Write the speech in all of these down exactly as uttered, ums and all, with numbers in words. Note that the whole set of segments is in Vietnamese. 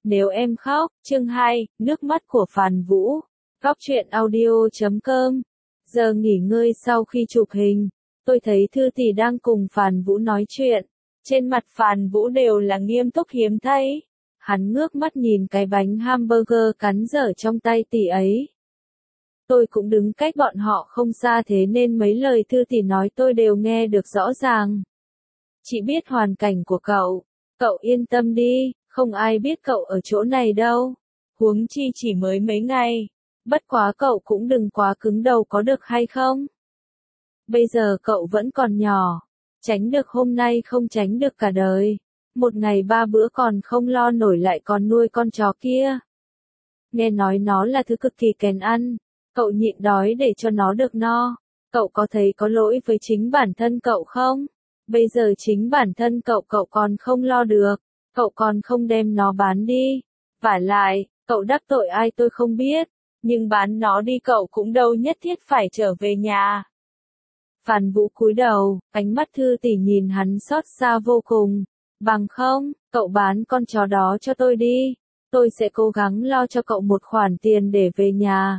Nếu em khóc, chương hai, nước mắt của Phàn Vũ. Góc truyện audio chấm com. Giờ nghỉ ngơi sau khi chụp hình, tôi thấy Thư Tỷ đang cùng Phàn Vũ nói chuyện. Trên mặt Phàn Vũ đều là nghiêm túc hiếm thấy. Hắn ngước mắt nhìn cái bánh hamburger cắn dở trong tay tỷ ấy. Tôi cũng đứng cách bọn họ không xa thế nên mấy lời Thư Tỷ nói tôi đều nghe được rõ ràng. Chị biết hoàn cảnh của cậu. Cậu yên tâm đi, không ai biết cậu ở chỗ này đâu. Huống chi chỉ mới mấy ngày. Bất quá cậu cũng đừng quá cứng đầu có được hay không? Bây giờ cậu vẫn còn nhỏ. Tránh được hôm nay không tránh được cả đời. Một ngày ba bữa còn không lo nổi lại còn nuôi con chó kia. Nghe nói nó là thứ cực kỳ kén ăn. Cậu nhịn đói để cho nó được no. Cậu có thấy có lỗi với chính bản thân cậu không? Bây giờ chính bản thân cậu cậu còn không lo được. Cậu còn không đem nó bán đi. Vả lại, cậu đắc tội ai tôi không biết. Nhưng bán nó đi cậu cũng đâu nhất thiết phải trở về nhà. Phàn Vũ cúi đầu, ánh mắt Thư Tỷ nhìn hắn xót xa vô cùng. Bằng không, cậu bán con chó đó cho tôi đi. Tôi sẽ cố gắng lo cho cậu một khoản tiền để về nhà.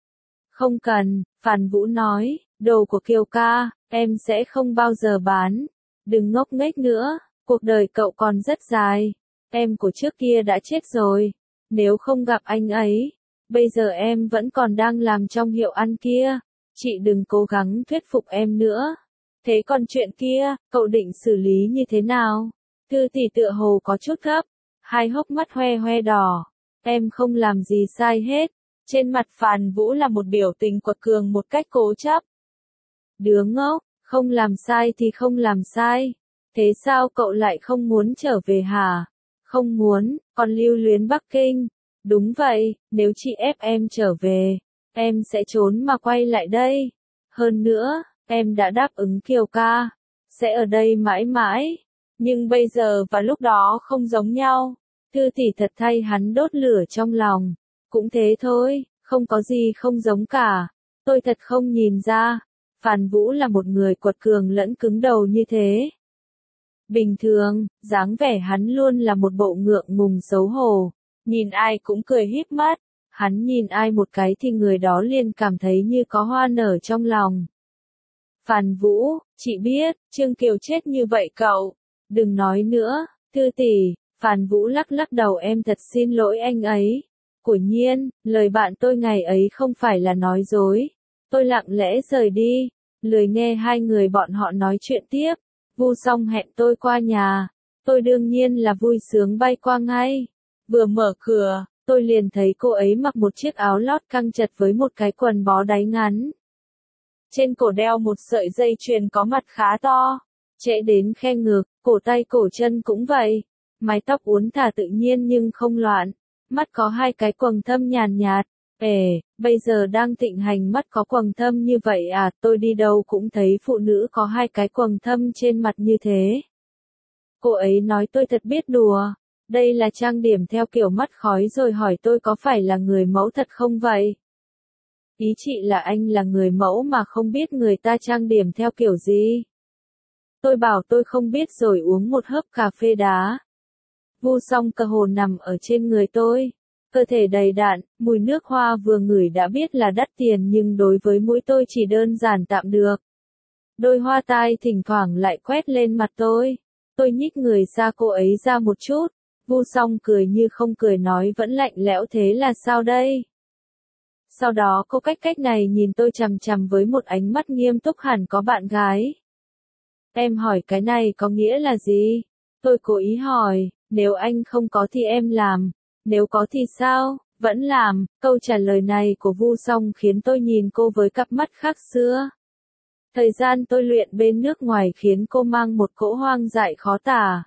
Không cần, Phàn Vũ nói, đồ của Kiều ca, em sẽ không bao giờ bán. Đừng ngốc nghếch nữa, cuộc đời cậu còn rất dài. Em của trước kia đã chết rồi. Nếu không gặp anh ấy, bây giờ em vẫn còn đang làm trong hiệu ăn kia. Chị đừng cố gắng thuyết phục em nữa. Thế còn chuyện kia, cậu định xử lý như thế nào? Thư Tỷ tựa hồ có chút gấp. Hai hốc mắt hoe hoe đỏ. Em không làm gì sai hết. Trên mặt Phàn Vũ là một biểu tình quật cường một cách cố chấp. Đứa ngốc, không làm sai thì không làm sai. Thế sao cậu lại không muốn trở về hả? Không muốn, còn lưu luyến Bắc Kinh. Đúng vậy, nếu chị ép em trở về, em sẽ trốn mà quay lại đây. Hơn nữa, em đã đáp ứng Kiều ca, sẽ ở đây mãi mãi. Nhưng bây giờ và lúc đó không giống nhau. Thư Tỷ thật thay hắn đốt lửa trong lòng. Cũng thế thôi, không có gì không giống cả. Tôi thật không nhìn ra. Phàn Vũ là một người quật cường lẫn cứng đầu như thế. Bình thường, dáng vẻ hắn luôn là một bộ ngượng ngùng xấu hổ. Nhìn ai cũng cười híp mắt. Hắn nhìn ai một cái thì người đó liền cảm thấy như có hoa nở trong lòng. Phàn Vũ, chị biết, Trương Kiều chết như vậy cậu. Đừng nói nữa, Thư Tỷ. Phàn Vũ lắc lắc đầu em thật xin lỗi anh ấy. Của nhiên, lời bạn tôi ngày ấy không phải là nói dối. Tôi lặng lẽ rời đi, lười nghe hai người bọn họ nói chuyện tiếp. Vu Song hẹn tôi qua nhà. Tôi đương nhiên là vui sướng bay qua ngay. Vừa mở cửa, tôi liền thấy cô ấy mặc một chiếc áo lót căng chật với một cái quần bó đáy ngắn. Trên cổ đeo một sợi dây chuyền có mặt khá to, trễ đến khe ngực, cổ tay cổ chân cũng vậy. Mái tóc uốn thả tự nhiên nhưng không loạn. Mắt có hai cái quầng thâm nhàn nhạt. Ề, bây giờ đang thịnh hành mắt có quầng thâm như vậy à, tôi đi đâu cũng thấy phụ nữ có hai cái quầng thâm trên mặt như thế. Cô ấy nói tôi thật biết đùa. Đây là trang điểm theo kiểu mắt khói rồi hỏi tôi có phải là người mẫu thật không vậy? Ý chị là anh là người mẫu mà không biết người ta trang điểm theo kiểu gì? Tôi bảo tôi không biết rồi uống một hớp cà phê đá. Vu Song cơ hồ nằm ở trên người tôi. Cơ thể đầy đặn, mùi nước hoa vừa ngửi đã biết là đắt tiền nhưng đối với mũi tôi chỉ đơn giản tạm được. Đôi hoa tai thỉnh thoảng lại quét lên mặt tôi. Tôi nhích người xa cô ấy ra một chút. Vu Song cười như không cười nói vẫn lạnh lẽo thế là sao đây? Sau đó cô cách cách này nhìn tôi chằm chằm với một ánh mắt nghiêm túc hẳn có bạn gái. Em hỏi cái này có nghĩa là gì? Tôi cố ý hỏi, nếu anh không có thì em làm, nếu có thì sao, vẫn làm. Câu trả lời này của Vu Song khiến tôi nhìn cô với cặp mắt khác xưa. Thời gian tôi luyện bên nước ngoài khiến cô mang một cỗ hoang dại khó tả.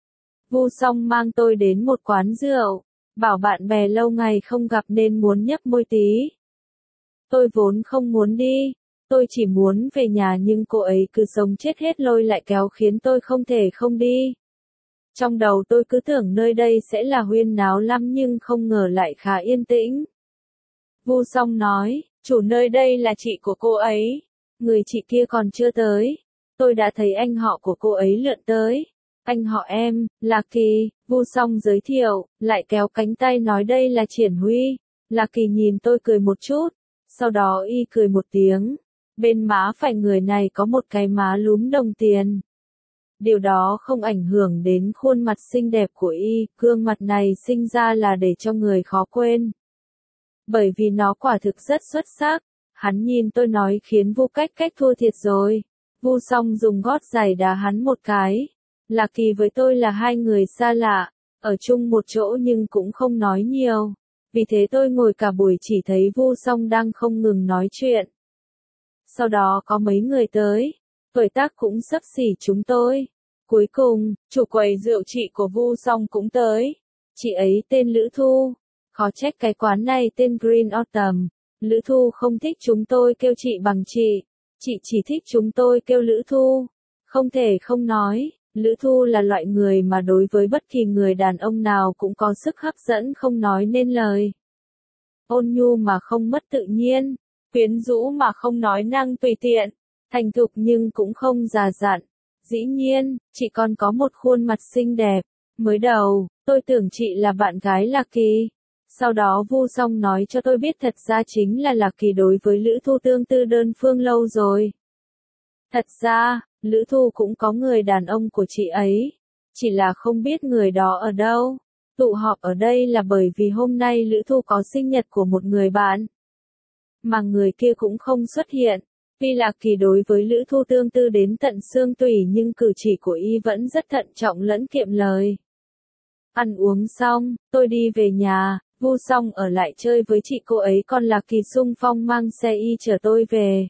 Vu Song mang tôi đến một quán rượu, bảo bạn bè lâu ngày không gặp nên muốn nhấp môi tí. Tôi vốn không muốn đi, tôi chỉ muốn về nhà nhưng cô ấy cứ sống chết hết lôi lại kéo khiến tôi không thể không đi. Trong đầu tôi cứ tưởng nơi đây sẽ là huyên náo lắm nhưng không ngờ lại khá yên tĩnh. Vu Song nói, chủ nơi đây là chị của cô ấy. Người chị kia còn chưa tới. Tôi đã thấy anh họ của cô ấy lượn tới. Anh họ em, là Kỳ, Vu Song giới thiệu, lại kéo cánh tay nói đây là Triển Huy. Là Kỳ nhìn tôi cười một chút, sau đó y cười một tiếng. Bên má phải người này có một cái má lúm đồng tiền. Điều đó không ảnh hưởng đến khuôn mặt xinh đẹp của y, gương mặt này sinh ra là để cho người khó quên. Bởi vì nó quả thực rất xuất sắc. Hắn nhìn tôi nói khiến Vu Cách Cách thua thiệt rồi. Vu Song dùng gót giày đá hắn một cái. Là Kỳ với tôi là hai người xa lạ, ở chung một chỗ nhưng cũng không nói nhiều. Vì thế tôi ngồi cả buổi chỉ thấy Vu Song đang không ngừng nói chuyện. Sau đó có mấy người tới, tuổi tác cũng xấp xỉ chúng tôi. Cuối cùng, chủ quầy rượu chị của Vu Song cũng tới. Chị ấy tên Lữ Thu. Khó trách cái quán này tên Green Autumn. Lữ Thu không thích chúng tôi kêu chị bằng chị. Chị chỉ thích chúng tôi kêu Lữ Thu. Không thể không nói, Lữ Thu là loại người mà đối với bất kỳ người đàn ông nào cũng có sức hấp dẫn không nói nên lời. Ôn nhu mà không mất tự nhiên, quyến rũ mà không nói năng tùy tiện, thành thục nhưng cũng không già dặn. Dĩ nhiên, chị còn có một khuôn mặt xinh đẹp. Mới đầu, tôi tưởng chị là bạn gái Lạc Kỳ. Sau đó Vu Song nói cho tôi biết thật ra chính là Lạc Kỳ đối với Lữ Thu tương tư đơn phương lâu rồi. Thật ra, Lữ Thu cũng có người đàn ông của chị ấy. Chỉ là không biết người đó ở đâu. Tụ họp ở đây là bởi vì hôm nay Lữ Thu có sinh nhật của một người bạn. Mà người kia cũng không xuất hiện. Tuy Lạc Kỳ đối với Lữ Thu tương tư đến tận xương tủy nhưng cử chỉ của y vẫn rất thận trọng lẫn kiệm lời. Ăn uống xong, tôi đi về nhà, Vu Song ở lại chơi với chị cô ấy còn Lạc Kỳ xung phong mang xe y chở tôi về.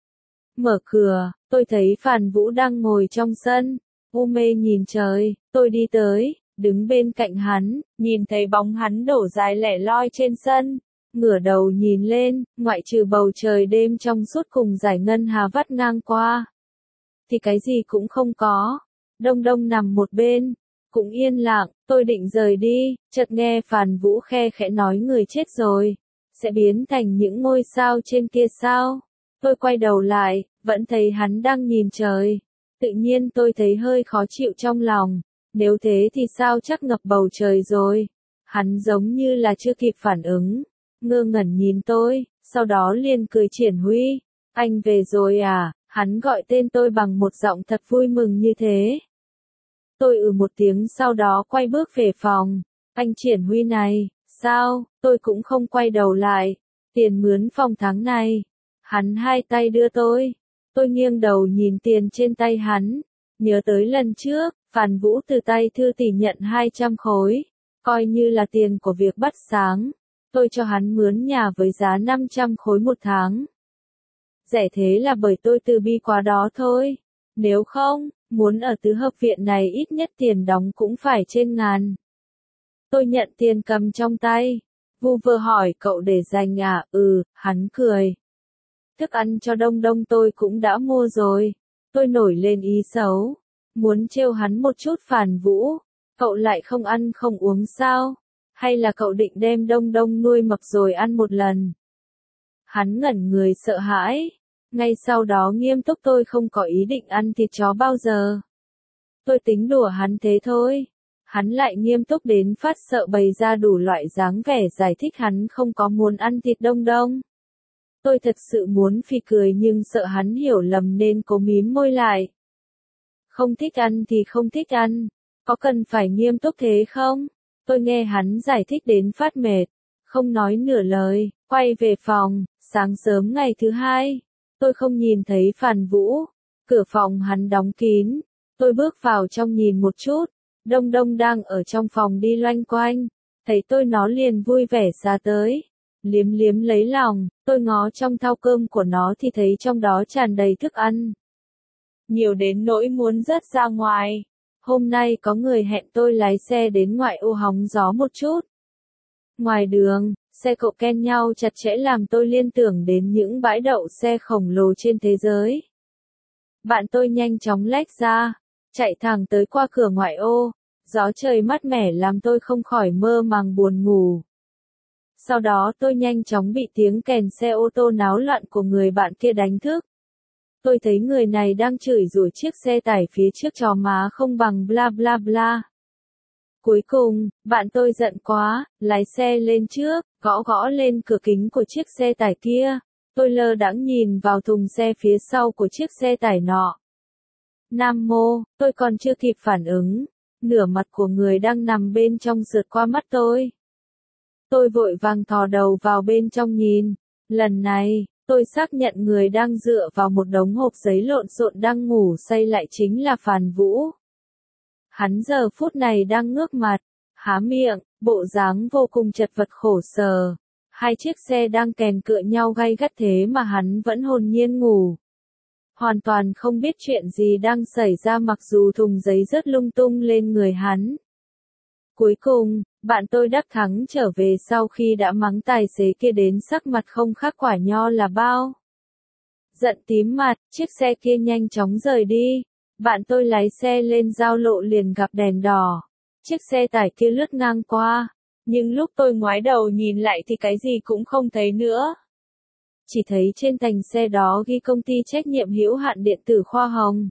Mở cửa, tôi thấy Phàn Vũ đang ngồi trong sân, u mê nhìn trời, tôi đi tới, đứng bên cạnh hắn, nhìn thấy bóng hắn đổ dài lẻ loi trên sân. Ngửa đầu nhìn lên, ngoại trừ bầu trời đêm trong suốt cùng dải ngân hà vắt ngang qua. Thì cái gì cũng không có. Đông Đông nằm một bên, cũng yên lặng, tôi định rời đi, chợt nghe Phàn Vũ khe khẽ nói người chết rồi. Sẽ biến thành những ngôi sao trên kia sao? Tôi quay đầu lại, vẫn thấy hắn đang nhìn trời. Tự nhiên tôi thấy hơi khó chịu trong lòng. Nếu thế thì sao chắc ngập bầu trời rồi. Hắn giống như là chưa kịp phản ứng. Ngơ ngẩn nhìn tôi, sau đó liền cười Triển Huy. Anh về rồi à? Hắn gọi tên tôi bằng một giọng thật vui mừng như thế. Tôi ừ một tiếng sau đó quay bước về phòng. Anh Triển Huy này, sao? Tôi cũng không quay đầu lại. Tiền mướn phòng tháng này. Hắn hai tay đưa tôi. Tôi nghiêng đầu nhìn tiền trên tay hắn. Nhớ tới lần trước, Phàn Vũ từ tay Thư Tỷ nhận hai trăm khối. Coi như là tiền của việc bắt sáng. Tôi cho hắn mướn nhà với giá năm trăm khối một tháng. Rẻ thế là bởi tôi từ bi quá đó thôi. Nếu không, muốn ở tứ hợp viện này ít nhất tiền đóng cũng phải trên ngàn. Tôi nhận tiền cầm trong tay. Vu vừa hỏi cậu để dành à? Ừ, hắn cười. Thức ăn cho Đông Đông tôi cũng đã mua rồi. Tôi nổi lên ý xấu. Muốn trêu hắn một chút. Phàn Vũ. Cậu lại không ăn không uống sao? Hay là cậu định đem Đông Đông nuôi mập rồi ăn một lần? Hắn ngẩn người sợ hãi. Ngay sau đó nghiêm túc tôi không có ý định ăn thịt chó bao giờ. Tôi tính đùa hắn thế thôi. Hắn lại nghiêm túc đến phát sợ bày ra đủ loại dáng vẻ giải thích hắn không có muốn ăn thịt Đông Đông. Tôi thật sự muốn phì cười nhưng sợ hắn hiểu lầm nên cố mím môi lại. Không thích ăn thì không thích ăn. Có cần phải nghiêm túc thế không? Tôi nghe hắn giải thích đến phát mệt. Không nói nửa lời, quay về phòng. Sáng sớm ngày thứ hai. Tôi không nhìn thấy Phàn Vũ. Cửa phòng hắn đóng kín. Tôi bước vào trong nhìn một chút. Đông Đông đang ở trong phòng đi loanh quanh. Thấy tôi nó liền vui vẻ ra tới. Liếm liếm lấy lòng, tôi ngó trong thau cơm của nó thì thấy trong đó tràn đầy thức ăn. Nhiều đến nỗi muốn rớt ra ngoài. Hôm nay có người hẹn tôi lái xe đến ngoại ô hóng gió một chút. Ngoài đường, xe cộ ken nhau chặt chẽ làm tôi liên tưởng đến những bãi đậu xe khổng lồ trên thế giới. Bạn tôi nhanh chóng lách ra, chạy thẳng tới qua cửa ngoại ô. Gió trời mát mẻ làm tôi không khỏi mơ màng buồn ngủ. Sau đó tôi nhanh chóng bị tiếng kèn xe ô tô náo loạn của người bạn kia đánh thức. Tôi thấy người này đang chửi rủa chiếc xe tải phía trước chó má không bằng bla bla bla. Cuối cùng, bạn tôi giận quá, lái xe lên trước, gõ gõ lên cửa kính của chiếc xe tải kia. Tôi lơ đãng nhìn vào thùng xe phía sau của chiếc xe tải nọ. Nam mô, tôi còn chưa kịp phản ứng. Nửa mặt của người đang nằm bên trong sượt qua mắt tôi. Tôi vội vàng thò đầu vào bên trong nhìn. Lần này, tôi xác nhận người đang dựa vào một đống hộp giấy lộn xộn đang ngủ say lại chính là Phàn Vũ. Hắn giờ phút này đang ngước mặt, há miệng, bộ dáng vô cùng chật vật khổ sở. Hai chiếc xe đang kèn cựa nhau gay gắt thế mà hắn vẫn hồn nhiên ngủ. Hoàn toàn không biết chuyện gì đang xảy ra mặc dù thùng giấy rớt lung tung lên người hắn. Cuối cùng, bạn tôi đắc thắng trở về sau khi đã mắng tài xế kia đến sắc mặt không khác quả nho là bao. Giận tím mặt, chiếc xe kia nhanh chóng rời đi. Bạn tôi lái xe lên giao lộ liền gặp đèn đỏ. Chiếc xe tải kia lướt ngang qua. Nhưng lúc tôi ngoái đầu nhìn lại thì cái gì cũng không thấy nữa. Chỉ thấy trên thành xe đó ghi công ty trách nhiệm hữu hạn điện tử Khoa Hồng.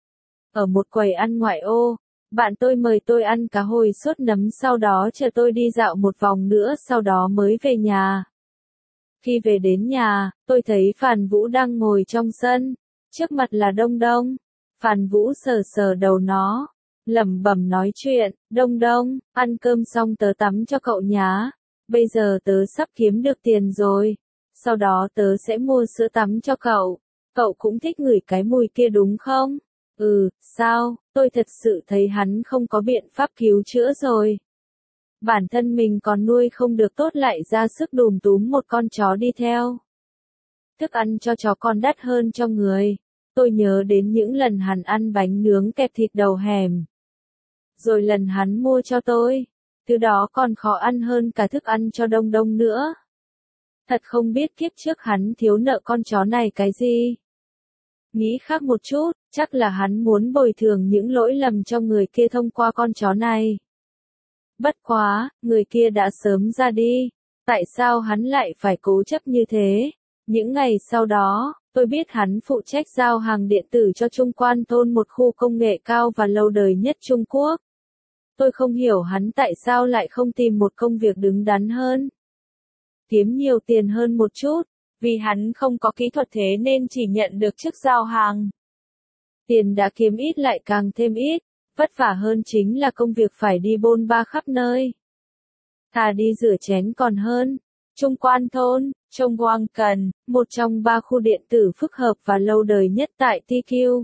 Ở một quầy ăn ngoại ô, bạn tôi mời tôi ăn cá hồi sốt nấm sau đó chờ tôi đi dạo một vòng nữa sau đó mới về nhà. Khi về đến nhà, tôi thấy Phàn Vũ đang ngồi trong sân, trước mặt là Đông Đông. Phàn Vũ sờ sờ đầu nó, lẩm bẩm nói chuyện, Đông Đông, ăn cơm xong tớ tắm cho cậu nhá, bây giờ tớ sắp kiếm được tiền rồi, sau đó tớ sẽ mua sữa tắm cho cậu, cậu cũng thích ngửi cái mùi kia đúng không? Ừ, sao, tôi thật sự thấy hắn không có biện pháp cứu chữa rồi. Bản thân mình còn nuôi không được tốt lại ra sức đùm túm một con chó đi theo. Thức ăn cho chó con đắt hơn cho người. Tôi nhớ đến những lần hắn ăn bánh nướng kẹp thịt đầu hẻm. Rồi lần hắn mua cho tôi. Thứ đó còn khó ăn hơn cả thức ăn cho Đông Đông nữa. Thật không biết kiếp trước hắn thiếu nợ con chó này cái gì. Nghĩ khác một chút, chắc là hắn muốn bồi thường những lỗi lầm cho người kia thông qua con chó này. Bất quá, người kia đã sớm ra đi. Tại sao hắn lại phải cố chấp như thế? Những ngày sau đó, tôi biết hắn phụ trách giao hàng điện tử cho Trung Quan Thôn, một khu công nghệ cao và lâu đời nhất Trung Quốc. Tôi không hiểu hắn tại sao lại không tìm một công việc đứng đắn hơn. Kiếm nhiều tiền hơn một chút, vì hắn không có kỹ thuật thế nên chỉ nhận được chức giao hàng. Tiền đã kiếm ít lại càng thêm ít, vất vả hơn chính là công việc phải đi bôn ba khắp nơi. Thà đi rửa chén còn hơn. Trung Quan Thôn, Trung Quang Cần, một trong ba khu điện tử phức hợp và lâu đời nhất tại tê quy.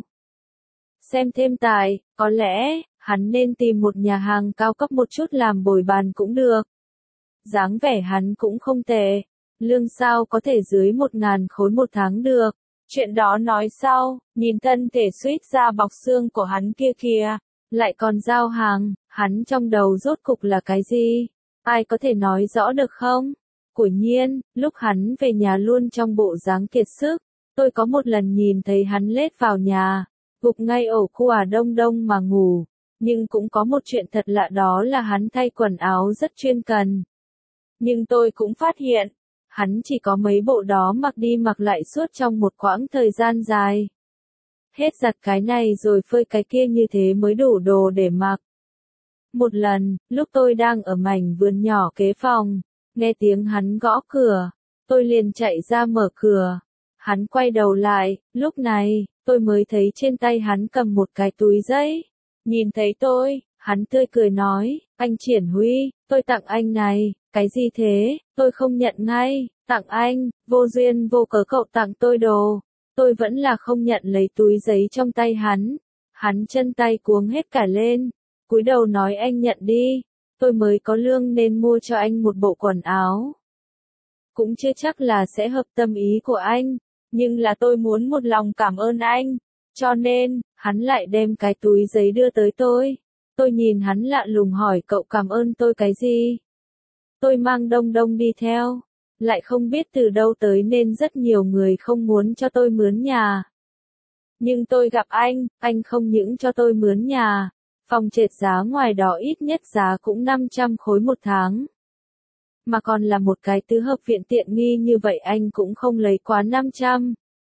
Xem thêm tài, có lẽ, hắn nên tìm một nhà hàng cao cấp một chút làm bồi bàn cũng được. Dáng vẻ hắn cũng không tệ, lương sao có thể dưới một ngàn khối một tháng được. Chuyện đó nói sau, nhìn thân thể suýt ra bọc xương của hắn kia kìa, lại còn giao hàng, hắn trong đầu rốt cục là cái gì? Ai có thể nói rõ được không? Quả nhiên, lúc hắn về nhà luôn trong bộ dáng kiệt sức, tôi có một lần nhìn thấy hắn lết vào nhà, gục ngay ổ khu à Đông Đông mà ngủ, nhưng cũng có một chuyện thật lạ đó là hắn thay quần áo rất chuyên cần. Nhưng tôi cũng phát hiện, hắn chỉ có mấy bộ đó mặc đi mặc lại suốt trong một quãng thời gian dài. Hết giặt cái này rồi phơi cái kia như thế mới đủ đồ để mặc. Một lần, lúc tôi đang ở mảnh vườn nhỏ kế phòng, nghe tiếng hắn gõ cửa, tôi liền chạy ra mở cửa. Hắn quay đầu lại, lúc này, tôi mới thấy trên tay hắn cầm một cái túi giấy. Nhìn thấy tôi, hắn tươi cười nói, anh Triển Huy, tôi tặng anh này, cái gì thế, tôi không nhận ngay, tặng anh, vô duyên vô cớ cậu tặng tôi đồ. Tôi vẫn là không nhận lấy túi giấy trong tay hắn. Hắn chân tay cuống hết cả lên, cúi đầu nói anh nhận đi. Tôi mới có lương nên mua cho anh một bộ quần áo. Cũng chưa chắc là sẽ hợp tâm ý của anh, nhưng là tôi muốn một lòng cảm ơn anh. Cho nên, hắn lại đem cái túi giấy đưa tới tôi. Tôi nhìn hắn lạ lùng hỏi cậu cảm ơn tôi cái gì? Tôi mang Đông Đông đi theo. Lại không biết từ đâu tới nên rất nhiều người không muốn cho tôi mướn nhà. Nhưng tôi gặp anh, anh không những cho tôi mướn nhà. Phòng trệt giá ngoài đó ít nhất giá cũng năm trăm khối một tháng. Mà còn là một cái tứ hợp viện tiện nghi như vậy anh cũng không lấy quá năm trăm.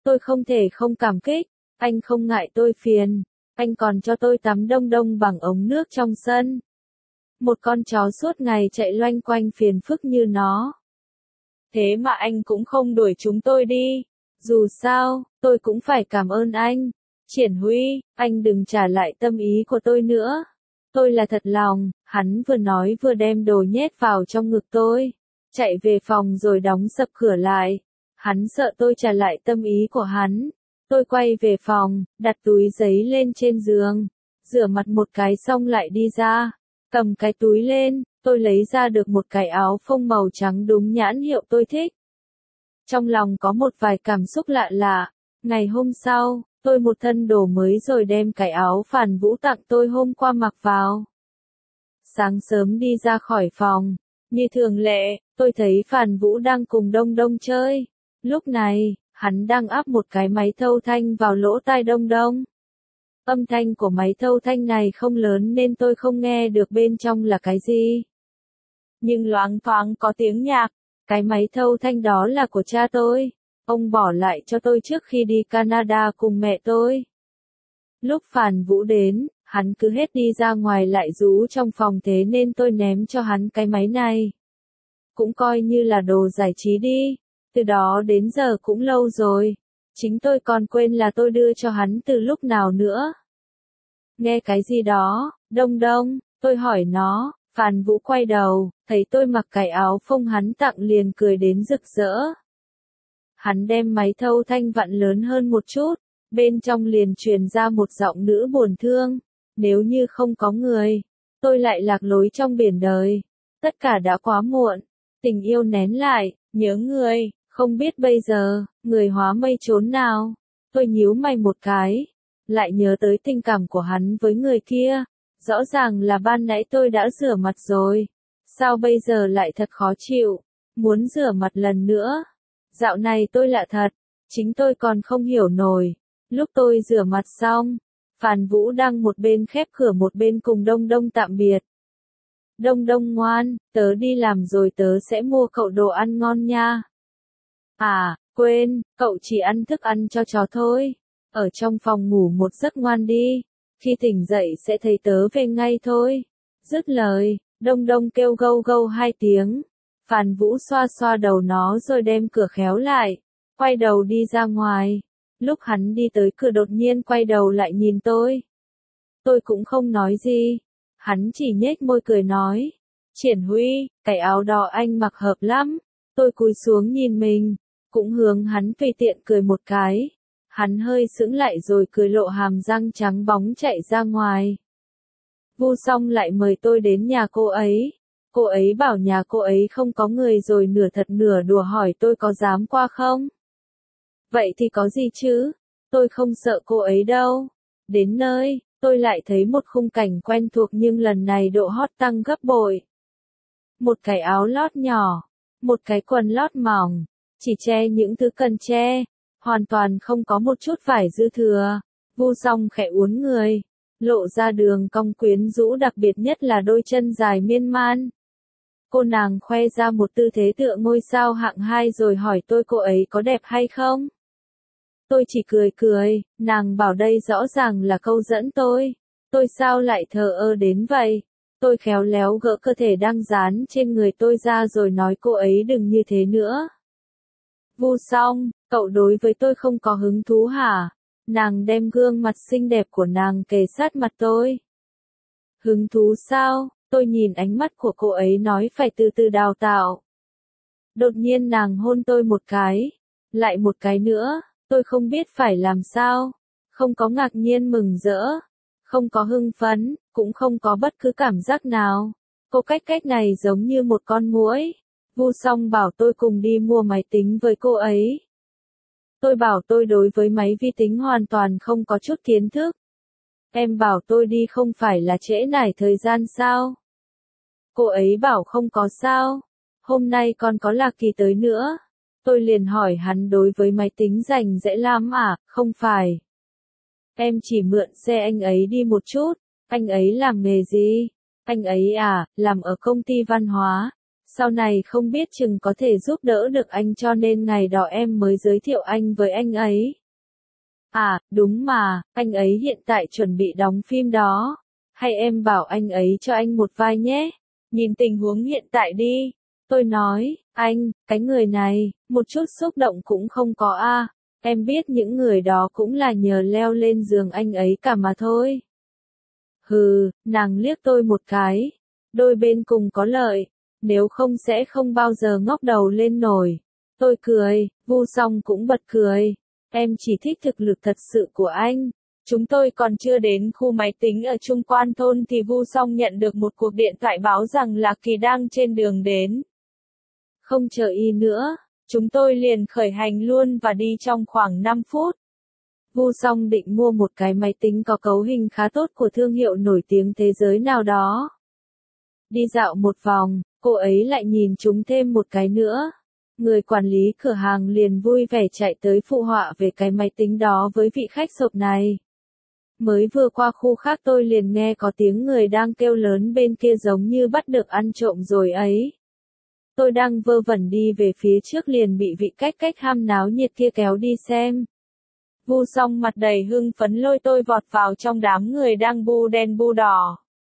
Tôi không thể không cảm kích, anh không ngại tôi phiền, anh còn cho tôi tắm đông đông bằng ống nước trong sân. Một con chó suốt ngày chạy loanh quanh phiền phức như nó. Thế mà anh cũng không đuổi chúng tôi đi. Dù sao, tôi cũng phải cảm ơn anh. Triển Huy, anh đừng trả lại tâm ý của tôi nữa. Tôi là thật lòng, hắn vừa nói vừa đem đồ nhét vào trong ngực tôi. Chạy về phòng rồi đóng sập cửa lại. Hắn sợ tôi trả lại tâm ý của hắn. Tôi quay về phòng, đặt túi giấy lên trên giường. Rửa mặt một cái xong lại đi ra. Cầm cái túi lên, tôi lấy ra được một cái áo phông màu trắng đúng nhãn hiệu tôi thích. Trong lòng có một vài cảm xúc lạ lạ. Ngày hôm sau, tôi một thân đồ mới rồi đem cái áo Phàn Vũ tặng tôi hôm qua mặc vào. Sáng sớm đi ra khỏi phòng, như thường lệ, tôi thấy Phàn Vũ đang cùng Đông Đông chơi. Lúc này, hắn đang áp một cái máy thâu thanh vào lỗ tai Đông Đông. Âm thanh của máy thâu thanh này không lớn nên tôi không nghe được bên trong là cái gì. Nhưng loáng thoáng có tiếng nhạc, cái máy thâu thanh đó là của cha tôi. Ông bỏ lại cho tôi trước khi đi Canada cùng mẹ tôi. Lúc Phàn Vũ đến, hắn cứ hết đi ra ngoài lại rú trong phòng thế nên tôi ném cho hắn cái máy này. Cũng coi như là đồ giải trí đi, từ đó đến giờ cũng lâu rồi. Chính tôi còn quên là tôi đưa cho hắn từ lúc nào nữa. Nghe cái gì đó, Đông Đông, tôi hỏi nó, Phàn Vũ quay đầu, thấy tôi mặc cái áo phông hắn tặng liền cười đến rực rỡ. Hắn đem máy thâu thanh vặn lớn hơn một chút, bên trong liền truyền ra một giọng nữ buồn thương. Nếu như không có người, tôi lại lạc lối trong biển đời. Tất cả đã quá muộn, tình yêu nén lại, nhớ người, không biết bây giờ, người hóa mây trốn nào. Tôi nhíu mày một cái, lại nhớ tới tình cảm của hắn với người kia. Rõ ràng là ban nãy tôi đã rửa mặt rồi. Sao bây giờ lại thật khó chịu, muốn rửa mặt lần nữa. Dạo này tôi lạ thật, chính tôi còn không hiểu nổi. Lúc tôi rửa mặt xong, Phàn Vũ đang một bên khép cửa một bên cùng Đông Đông tạm biệt. Đông Đông ngoan, tớ đi làm rồi tớ sẽ mua cậu đồ ăn ngon nha. À, quên, cậu chỉ ăn thức ăn cho chó thôi. Ở trong phòng ngủ một giấc ngoan đi. Khi tỉnh dậy sẽ thấy tớ về ngay thôi. Dứt lời, Đông Đông kêu gâu gâu hai tiếng. Phàn Vũ xoa xoa đầu nó rồi đem cửa khéo lại. Quay đầu đi ra ngoài. Lúc hắn đi tới cửa đột nhiên quay đầu lại nhìn tôi. Tôi cũng không nói gì. Hắn chỉ nhếch môi cười nói. Triển Huy, cái áo đỏ anh mặc hợp lắm. Tôi cúi xuống nhìn mình. Cũng hướng hắn tùy tiện cười một cái. Hắn hơi sững lại rồi cười lộ hàm răng trắng bóng chạy ra ngoài. Vu xong lại mời tôi đến nhà cô ấy. Cô ấy bảo nhà cô ấy không có người rồi nửa thật nửa đùa hỏi tôi có dám qua không? Vậy thì có gì chứ? Tôi không sợ cô ấy đâu. Đến nơi, tôi lại thấy một khung cảnh quen thuộc nhưng lần này độ hot tăng gấp bội. Một cái áo lót nhỏ, một cái quần lót mỏng, chỉ che những thứ cần che, hoàn toàn không có một chút vải dư thừa. Vu xong khẽ uốn người, lộ ra đường cong quyến rũ đặc biệt nhất là đôi chân dài miên man. Cô nàng khoe ra một tư thế tựa ngôi sao hạng hai rồi hỏi tôi cô ấy có đẹp hay không? Tôi chỉ cười cười, nàng bảo đây rõ ràng là câu dẫn tôi. Tôi sao lại thờ ơ đến vậy? Tôi khéo léo gỡ cơ thể đang dán trên người tôi ra rồi nói cô ấy đừng như thế nữa. Vu xong, cậu đối với tôi không có hứng thú hả? Nàng đem gương mặt xinh đẹp của nàng kề sát mặt tôi. Hứng thú sao? Tôi nhìn ánh mắt của cô ấy nói phải từ từ đào tạo. Đột nhiên nàng hôn tôi một cái, lại một cái nữa, tôi không biết phải làm sao. Không có ngạc nhiên mừng rỡ, không có hưng phấn, cũng không có bất cứ cảm giác nào. Cô cách cách này giống như một con muỗi. Vu xong bảo tôi cùng đi mua máy tính với cô ấy. Tôi bảo tôi đối với máy vi tính hoàn toàn không có chút kiến thức. Em bảo tôi đi không phải là trễ nải thời gian sao? Cô ấy bảo không có sao. Hôm nay còn có Lạc Kỳ tới nữa. Tôi liền hỏi hắn đối với máy tính rành dễ lắm à? Không phải. Em chỉ mượn xe anh ấy đi một chút. Anh ấy làm nghề gì? Anh ấy à, làm ở công ty văn hóa. Sau này không biết chừng có thể giúp đỡ được anh cho nên ngày đó em mới giới thiệu anh với anh ấy. À, đúng mà, anh ấy hiện tại chuẩn bị đóng phim đó. Hay em bảo anh ấy cho anh một vai nhé. Nhìn tình huống hiện tại đi. Tôi nói, anh, cái người này, một chút xúc động cũng không có a. Em biết những người đó cũng là nhờ leo lên giường anh ấy cả mà thôi. Hừ, nàng liếc tôi một cái. Đôi bên cùng có lợi, nếu không sẽ không bao giờ ngóc đầu lên nổi. Tôi cười, Vu Song cũng bật cười. Em chỉ thích thực lực thật sự của anh. Chúng tôi còn chưa đến khu máy tính ở Trung Quan Thôn thì Vu Song nhận được một cuộc điện thoại báo rằng Lạc Kỳ đang trên đường đến. Không chờ y nữa, chúng tôi liền khởi hành luôn và đi trong khoảng năm phút. Vu Song định mua một cái máy tính có cấu hình khá tốt của thương hiệu nổi tiếng thế giới nào đó. Đi dạo một vòng, cô ấy lại nhìn chúng thêm một cái nữa. Người quản lý cửa hàng liền vui vẻ chạy tới phụ họa về cái máy tính đó với vị khách sộp này. Mới vừa qua khu khác tôi liền nghe có tiếng người đang kêu lớn bên kia giống như bắt được ăn trộm rồi ấy. Tôi đang vơ vẩn đi về phía trước liền bị vị cách cách ham náo nhiệt kia kéo đi xem. Vu Song mặt đầy hưng phấn lôi tôi vọt vào trong đám người đang bu đen bu đỏ.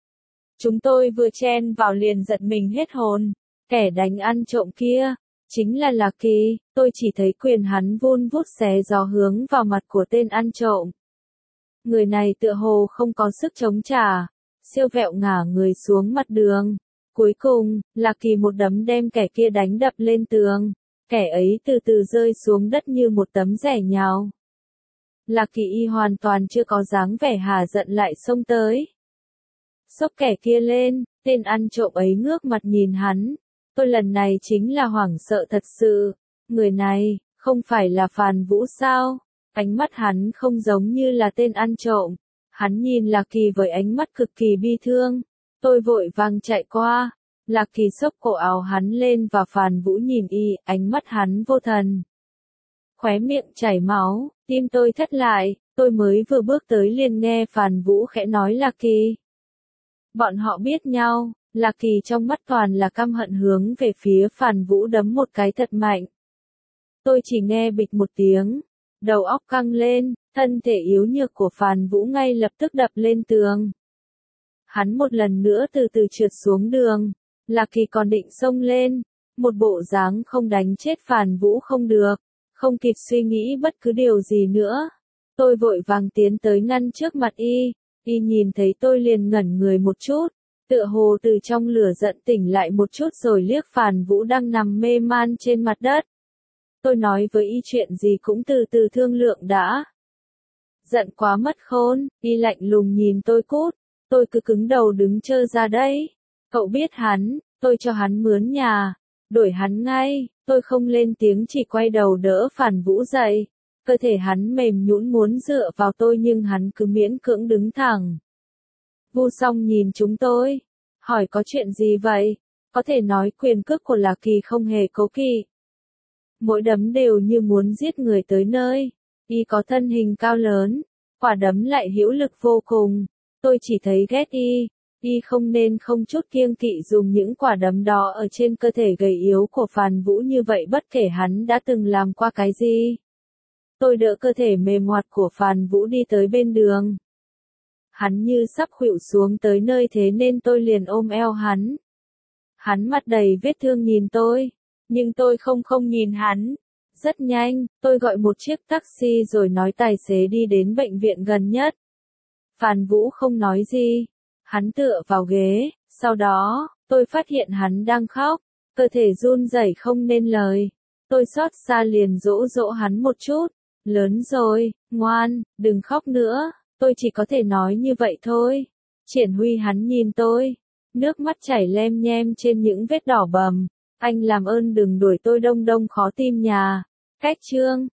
Chúng tôi vừa chen vào liền giật mình hết hồn. Kẻ đánh ăn trộm kia, chính là Lạc Kỳ. Tôi chỉ thấy quyền hắn vun vút xé gió hướng vào mặt của tên ăn trộm. Người này tựa hồ không có sức chống trả, siêu vẹo ngả người xuống mặt đường. Cuối cùng, Lạc Kỳ một đấm đem kẻ kia đánh đập lên tường. Kẻ ấy từ từ rơi xuống đất như một tấm rẻ nhào. Lạc Kỳ y hoàn toàn chưa có dáng vẻ hà giận lại xông tới. Xốc kẻ kia lên, tên ăn trộm ấy ngước mặt nhìn hắn. Tôi lần này chính là hoảng sợ thật sự. Người này, không phải là Phàn Vũ sao? Ánh mắt hắn không giống như là tên ăn trộm. Hắn nhìn Lạc Kỳ với ánh mắt cực kỳ bi thương. Tôi vội vàng chạy qua. Lạc Kỳ xốc cổ áo hắn lên và Phàn Vũ nhìn y, ánh mắt hắn vô thần. Khóe miệng chảy máu, tim tôi thắt lại, tôi mới vừa bước tới liền nghe Phàn Vũ khẽ nói Lạc Kỳ. Bọn họ biết nhau, Lạc Kỳ trong mắt toàn là căm hận hướng về phía Phàn Vũ đấm một cái thật mạnh. Tôi chỉ nghe bịch một tiếng, đầu óc căng lên, thân thể yếu nhược của Phàn Vũ ngay lập tức đập lên tường. Hắn một lần nữa từ từ trượt xuống đường, Lạc Kỳ còn định xông lên, một bộ dáng không đánh chết Phàn Vũ không được, không kịp suy nghĩ bất cứ điều gì nữa. Tôi vội vàng tiến tới ngăn trước mặt y, y nhìn thấy tôi liền ngẩn người một chút, tựa hồ từ trong lửa giận tỉnh lại một chút rồi liếc Phàn Vũ đang nằm mê man trên mặt đất. Tôi nói với y chuyện gì cũng từ từ thương lượng đã. Giận quá mất khôn, y lạnh lùng nhìn tôi cút, tôi cứ cứng đầu đứng chơ ra đấy. Cậu biết hắn, tôi cho hắn mướn nhà, đổi hắn ngay, tôi không lên tiếng chỉ quay đầu đỡ Phàn Vũ dậy. Cơ thể hắn mềm nhũn muốn dựa vào tôi nhưng hắn cứ miễn cưỡng đứng thẳng. Vu Song nhìn chúng tôi, hỏi có chuyện gì vậy? Có thể nói quyền cước của Lạc Kỳ không hề cố kỵ. Mỗi đấm đều như muốn giết người tới nơi. Y có thân hình cao lớn, quả đấm lại hữu lực vô cùng. Tôi chỉ thấy ghét y. Y không nên không chút kiêng kỵ dùng những quả đấm đó ở trên cơ thể gầy yếu của Phàn Vũ như vậy bất kể hắn đã từng làm qua cái gì. Tôi đỡ cơ thể mềm hoạt của Phàn Vũ đi tới bên đường. Hắn như sắp khuỵu xuống tới nơi thế nên tôi liền ôm eo hắn. Hắn mặt đầy vết thương nhìn tôi, nhưng tôi không không nhìn hắn. Rất nhanh, tôi gọi một chiếc taxi rồi nói tài xế đi đến bệnh viện gần nhất. Phàn Vũ không nói gì. Hắn tựa vào ghế, sau đó, tôi phát hiện hắn đang khóc, cơ thể run rẩy không nên lời. Tôi xót xa liền dỗ dỗ hắn một chút. Lớn rồi, ngoan, đừng khóc nữa, tôi chỉ có thể nói như vậy thôi. Triển Huy hắn nhìn tôi, nước mắt chảy lem nhem trên những vết đỏ bầm. Anh làm ơn đừng đuổi tôi đông đông khó tim nhà. Cách chương